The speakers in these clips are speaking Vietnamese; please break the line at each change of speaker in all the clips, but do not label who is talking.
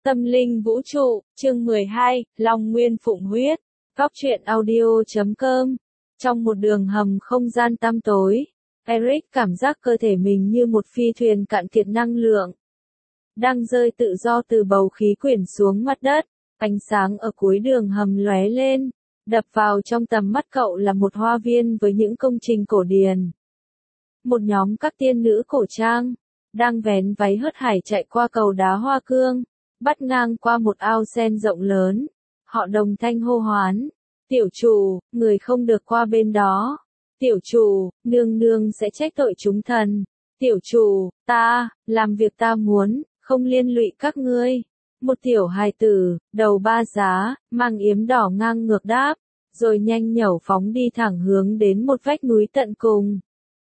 Tâm linh vũ trụ, chương 12, Long Nguyên Phụng Huyết, Góc truyện audio.com. Trong một đường hầm không gian tăm tối, Eric cảm giác cơ thể mình như một phi thuyền cạn kiệt năng lượng, đang rơi tự do từ bầu khí quyển xuống mặt đất. Ánh sáng ở cuối đường hầm lóe lên, đập vào trong tầm mắt cậu là một hoa viên với những công trình cổ điển. Một nhóm các tiên nữ cổ trang đang vén váy hớt hải chạy qua cầu đá hoa cương, bắt ngang qua một ao sen rộng lớn. Họ đồng thanh hô hoán: "Tiểu chủ, người không được qua bên đó. Tiểu chủ, nương nương sẽ trách tội chúng thần. Tiểu chủ, ta làm việc ta muốn, không liên lụy các ngươi." Một tiểu hài tử, đầu ba giá, mang yếm đỏ ngang ngược đáp, rồi nhanh nhẩu phóng đi thẳng hướng đến một vách núi tận cùng,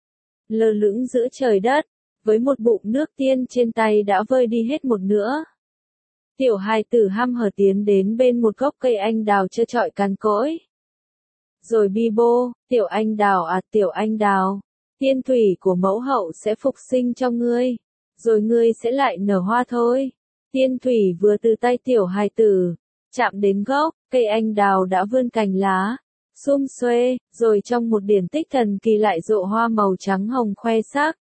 lơ lửng giữa trời đất, với một bụng nước tiên trên tay đã vơi đi hết một nửa. Tiểu hài tử hăm hở tiến đến bên một gốc cây anh đào trơ trọi cằn cỗi. Rồi bi bô: "Tiểu anh đào à, tiểu anh đào, tiên thủy của mẫu hậu sẽ phục sinh cho ngươi, rồi ngươi sẽ lại nở hoa thôi." Tiên thủy vừa từ tay tiểu hài tử chạm đến gốc, cây anh đào đã vươn cành lá, sum xuê, rồi trong một điển tích thần kỳ lại rộ hoa màu trắng hồng khoe sắc.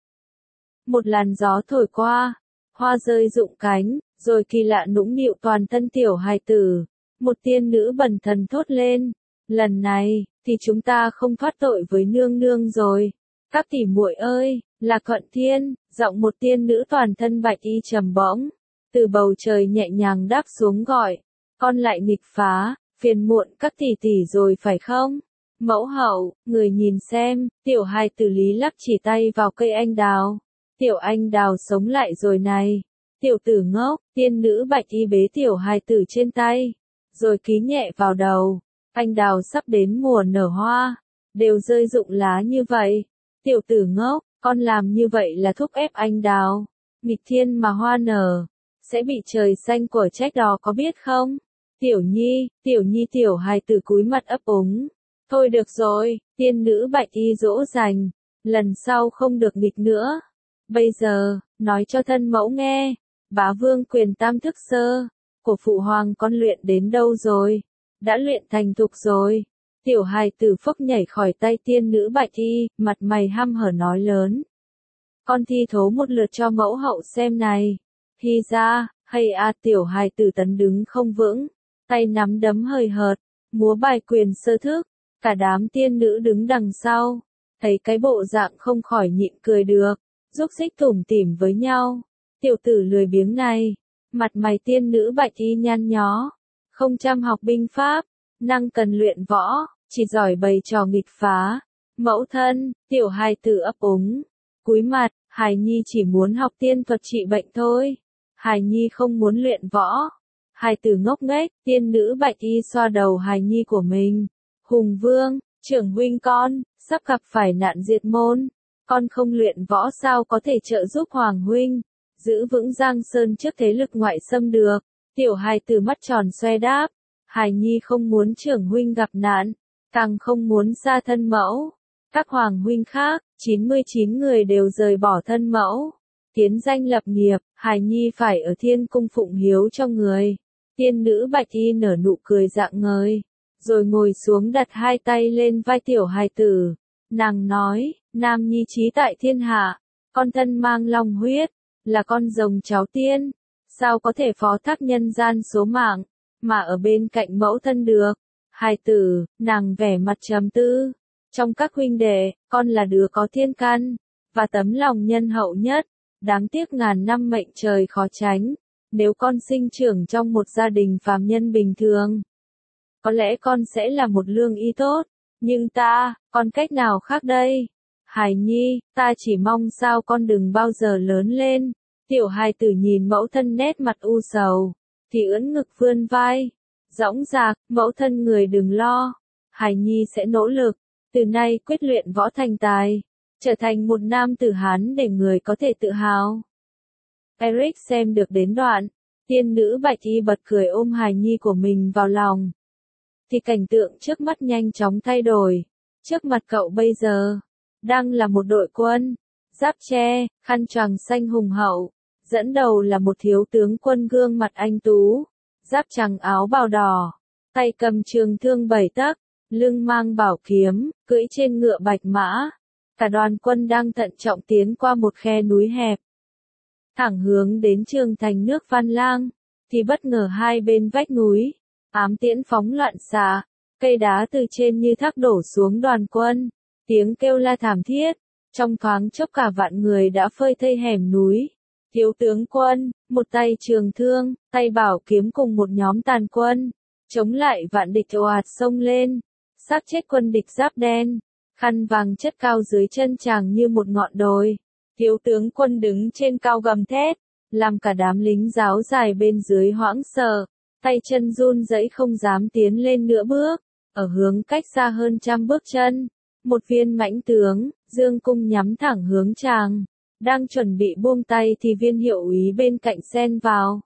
Một làn gió thổi qua, hoa rơi rụng cánh, rồi kỳ lạ nũng nịu toàn thân tiểu hài tử. Một tiên nữ bần thần thốt lên: "Lần này thì chúng ta không thoát tội với nương nương rồi. Các tỷ muội ơi, là Cận Thiên." Giọng một tiên nữ toàn thân bạch y trầm bổng từ bầu trời nhẹ nhàng đáp xuống gọi: "Con lại nghịch phá, phiền muộn các tỷ tỷ rồi phải không? Mẫu hậu, người nhìn xem." Tiểu hài tử lý lắc chỉ tay vào cây anh đào: "Tiểu anh đào sống lại rồi này." "Tiểu tử ngốc." Tiên nữ bạch y bế tiểu hài tử trên tay, rồi ký nhẹ vào đầu: "Anh đào sắp đến mùa nở hoa, đều rơi rụng lá như vậy. Tiểu tử ngốc, con làm như vậy là thúc ép anh đào. Nghịch thiên mà hoa nở, sẽ bị trời xanh của trách đó có biết không?" "Tiểu nhi, tiểu nhi." Tiểu hài tử cúi mặt ấp úng: "Thôi được rồi." Tiên nữ bạch y dỗ dành: "Lần sau không được nghịch nữa. Bây giờ, nói cho thân mẫu nghe, bá vương quyền tam thức sơ của phụ hoàng con luyện đến đâu rồi? Đã luyện thành thục rồi." Tiểu hài tử phốc nhảy khỏi tay tiên nữ bạch y, mặt mày hăm hở nói lớn: "Con thi thố một lượt cho mẫu hậu xem này." Thi ra, hay a. Tiểu hài tử tấn đứng không vững, tay nắm đấm hời hợt, múa bài quyền sơ thức. Cả đám tiên nữ đứng đằng sau, thấy cái bộ dạng không khỏi nhịn cười được, rúc xích tủm tỉm với nhau. Tiểu tử lười biếng này, mặt mày tiên nữ bạch y nhăn nhó, không chăm học binh pháp, năng cần luyện võ, chỉ giỏi bày trò nghịch phá. "Mẫu thân." Tiểu hài tử ấp úng, cúi mặt: "Hài nhi chỉ muốn học tiên thuật trị bệnh thôi. Hài nhi không muốn luyện võ." Hài tử ngốc nghếch. Tiên nữ bạch y xoa đầu hài nhi của mình: "Hùng vương, trưởng huynh con, sắp gặp phải nạn diệt môn. Con không luyện võ sao có thể trợ giúp hoàng huynh giữ vững Giang Sơn trước thế lực ngoại xâm được?" Tiểu hài tử mắt tròn xoe đáp: "Hài nhi không muốn trưởng huynh gặp nạn, càng không muốn xa thân mẫu. Các hoàng huynh khác, 99 người đều rời bỏ thân mẫu, tiến danh lập nghiệp, hài nhi phải ở thiên cung phụng hiếu cho người." Tiên nữ bạch y nở nụ cười rạng ngời, rồi ngồi xuống đặt hai tay lên vai tiểu hài tử. Nàng nói: "Nam nhi trí tại thiên hạ, con thân mang long huyết, là con rồng cháu tiên, sao có thể phó thác nhân gian số mạng, mà ở bên cạnh mẫu thân được?" Hài tử, nàng vẻ mặt trầm tư: "Trong các huynh đệ, con là đứa có thiên căn, và tấm lòng nhân hậu nhất. Đáng tiếc ngàn năm mệnh trời khó tránh. Nếu con sinh trưởng trong một gia đình phàm nhân bình thường, có lẽ con sẽ là một lương y tốt. Nhưng ta, con cách nào khác đây? Hài nhi, ta chỉ mong sao con đừng bao giờ lớn lên." Tiểu hài tử nhìn mẫu thân nét mặt u sầu, thì ưỡn ngực vươn vai, dõng dạc: "Mẫu thân người đừng lo, hài nhi sẽ nỗ lực, từ nay quyết luyện võ thành tài, trở thành một nam tử Hán để người có thể tự hào." Eric xem được đến đoạn, tiên nữ bạch y bật cười ôm hài nhi của mình vào lòng, thì cảnh tượng trước mắt nhanh chóng thay đổi. Trước mặt cậu bây giờ, đang là một đội quân, giáp tre, khăn choàng xanh hùng hậu, Dẫn đầu là một thiếu tướng quân gương mặt anh tú, giáp trắng áo bào đỏ, tay cầm trường thương 7 tấc, lưng mang bảo kiếm, cưỡi trên ngựa bạch mã. Cả đoàn quân đang thận trọng tiến qua một khe núi hẹp, thẳng hướng đến trường thành nước Văn Lang, thì bất ngờ hai bên vách núi, ám tiễn phóng loạn xạ, cây đá từ trên như thác đổ xuống đoàn quân, tiếng kêu la thảm thiết, trong thoáng chốc cả vạn người đã phơi thây hẻm núi. Thiếu tướng quân, một tay trường thương, tay bảo kiếm cùng một nhóm tàn quân, chống lại vạn địch ồ ạt xông lên, xác chết quân địch giáp đen, khăn vàng chất cao dưới chân chàng như một ngọn đồi. Thiếu tướng quân đứng trên cao gầm thét, làm cả đám lính giáo dài bên dưới hoảng sợ, tay chân run rẩy không dám tiến lên nửa bước. Ở hướng cách xa hơn 100 bước chân, một viên mãnh tướng, dương cung nhắm thẳng hướng chàng, đang chuẩn bị buông tay thì viên hiệu úy bên cạnh xen vào.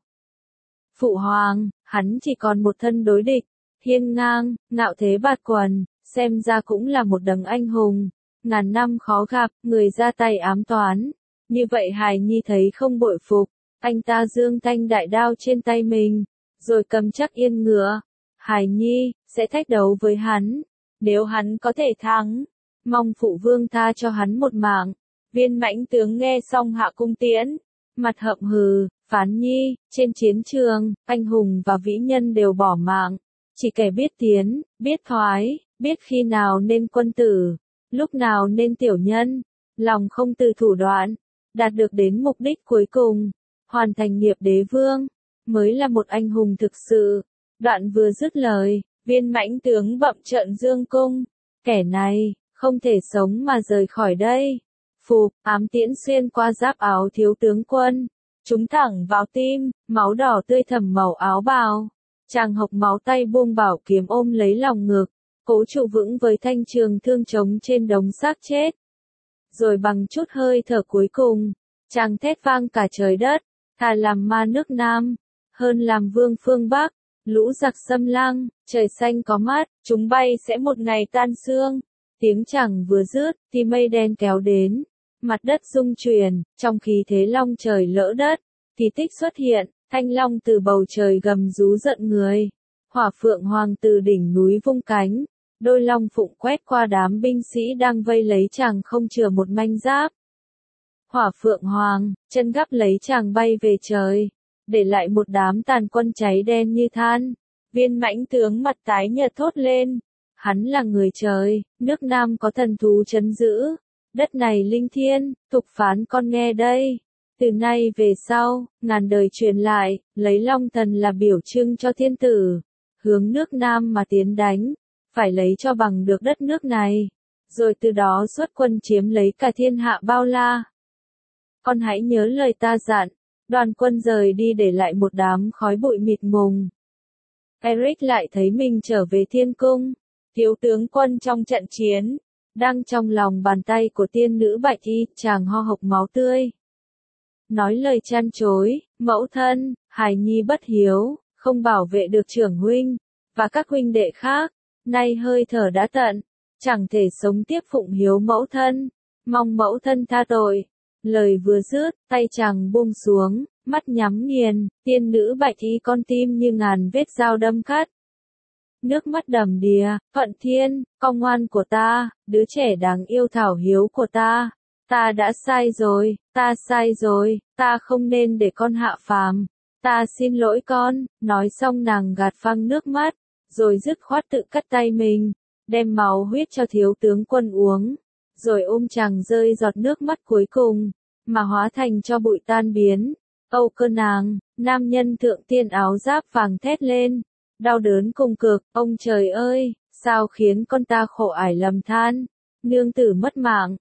Phụ hoàng, hắn chỉ còn một thân đối địch, hiên ngang, ngạo thế bạt quần, xem ra cũng là một đấng anh hùng, ngàn năm khó gặp, người ra tay ám toán. Như vậy hài nhi thấy không bội phục, anh ta giương thanh đại đao trên tay mình, rồi cầm chắc yên ngựa. Hài nhi, sẽ thách đấu với hắn, nếu hắn có thể thắng, mong phụ vương tha cho hắn một mạng. Viên mãnh tướng nghe xong hạ cung tiễn, mặt hậm hừ, phán nhi, trên chiến trường, anh hùng và vĩ nhân đều bỏ mạng, chỉ kẻ biết tiến, biết thoái, biết khi nào nên quân tử, lúc nào nên tiểu nhân, lòng không từ thủ đoạn, đạt được đến mục đích cuối cùng, hoàn thành nghiệp đế vương, mới là một anh hùng thực sự. Đoạn vừa dứt lời, viên mãnh tướng bậm trợn dương cung, kẻ này, không thể sống mà rời khỏi đây. Phụp, ám tiễn xuyên qua giáp áo thiếu tướng quân, trúng thẳng vào tim, máu đỏ tươi thẩm màu áo bào. Chàng hộc máu tay buông bảo kiếm ôm lấy lòng ngực, cố trụ vững với thanh trường thương trống trên đống xác chết. Rồi bằng chút hơi thở cuối cùng, chàng thét vang cả trời đất, thà làm ma nước Nam, hơn làm vương phương Bắc. Lũ giặc xâm lăng, trời xanh có mắt, chúng bay sẽ một ngày tan xương. Tiếng chàng vừa dứt, thì mây đen kéo đến, mặt đất rung chuyển, trong khí thế long trời lỡ đất, thì tích xuất hiện, thanh long từ bầu trời gầm rú giận người. Hỏa phượng hoàng từ đỉnh núi vung cánh, đôi long phụng quét qua đám binh sĩ đang vây lấy chàng không chừa một manh giáp. Hỏa phượng hoàng, chân gắp lấy chàng bay về trời, để lại một đám tàn quân cháy đen như than. Viên mãnh tướng mặt tái nhợt thốt lên, hắn là người trời, nước Nam có thần thú trấn giữ, đất này linh thiêng, tục phán con nghe đây. Từ nay về sau, ngàn đời truyền lại, lấy long thần là biểu trưng cho thiên tử, hướng nước Nam mà tiến đánh, phải lấy cho bằng được đất nước này, rồi từ đó xuất quân chiếm lấy cả thiên hạ bao la. Con hãy nhớ lời ta dặn. Đoàn quân rời đi để lại một đám khói bụi mịt mùng. Eric lại thấy mình trở về thiên cung. Thiếu tướng quân trong trận chiến, đang trong lòng bàn tay của tiên nữ bạch y, chàng ho hộc máu tươi. Nói lời chăn chối, mẫu thân, hài nhi bất hiếu, không bảo vệ được trưởng huynh, và các huynh đệ khác, nay hơi thở đã tận, chẳng thể sống tiếp phụng hiếu mẫu thân, mong mẫu thân tha tội. Lời vừa dứt, tay chàng buông xuống, mắt nhắm nghiền, tiên nữ bạch y con tim như ngàn vết dao đâm cắt. Nước mắt đầm đìa, Thuận Thiên, con ngoan của ta, đứa trẻ đáng yêu thảo hiếu của ta đã sai rồi, ta sai rồi, ta không nên để con hạ phàm, ta xin lỗi con. Nói xong nàng gạt phăng nước mắt, rồi dứt khoát tự cắt tay mình, đem máu huyết cho thiếu tướng quân uống. Rồi ôm chàng rơi giọt nước mắt cuối cùng, mà hóa thành cho bụi tan biến. Âu Cơ Nàng, nam nhân thượng tiên áo giáp vàng thét lên, đau đớn cùng cực, ông trời ơi, sao khiến con ta khổ ải lầm than, nương tử mất mạng,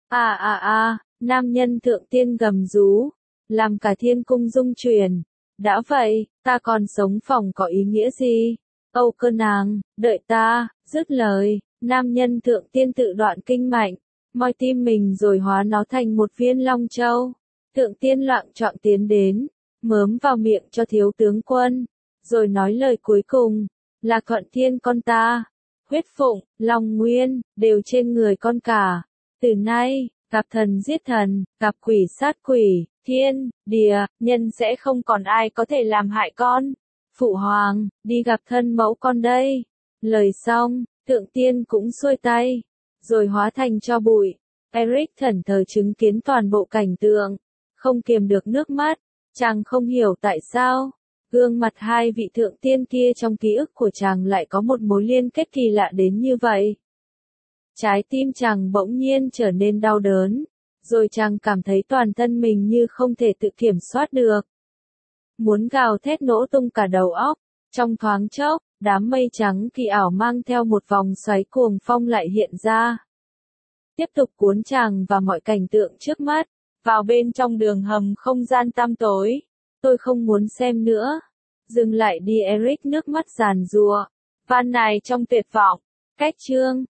nam nhân thượng tiên gầm rú, làm cả thiên cung rung chuyển. Đã vậy, ta còn sống phòng có ý nghĩa gì? Âu Cơ Nàng, đợi ta. Dứt lời, nam nhân thượng tiên tự đoạn kinh mạch, moi tim mình rồi hóa nó thành một viên long châu. Thượng tiên loạng choạng tiến đến, mớm vào miệng cho thiếu tướng quân, rồi nói lời cuối cùng, là Thuận Thiên con ta, huyết phụng, long nguyên, đều trên người con cả. Từ nay, Gặp thần giết thần, gặp quỷ sát quỷ, thiên, địa, nhân sẽ không còn ai có thể làm hại con. Phụ hoàng, đi gặp thân mẫu con đây. Lời xong, Thượng Tiên cũng xuôi tay, rồi hóa thành tro bụi. Eric thẫn thờ chứng kiến toàn bộ cảnh tượng, không kiềm được nước mắt, chàng không hiểu tại sao. Gương mặt hai vị thượng tiên kia trong ký ức của chàng lại có một mối liên kết kỳ lạ đến như vậy. Trái tim chàng bỗng nhiên trở nên đau đớn, rồi chàng cảm thấy toàn thân mình như không thể tự kiểm soát được. Muốn gào thét nổ tung cả đầu óc, trong thoáng chốc, đám mây trắng kỳ ảo mang theo một vòng xoáy cuồng phong lại hiện ra. Tiếp tục cuốn chàng vào mọi cảnh tượng trước mắt, vào bên trong đường hầm không gian tăm tối. Tôi không muốn xem nữa. Dừng lại đi Eric, nước mắt giàn giụa. Van nài trong tuyệt vọng. Cách chương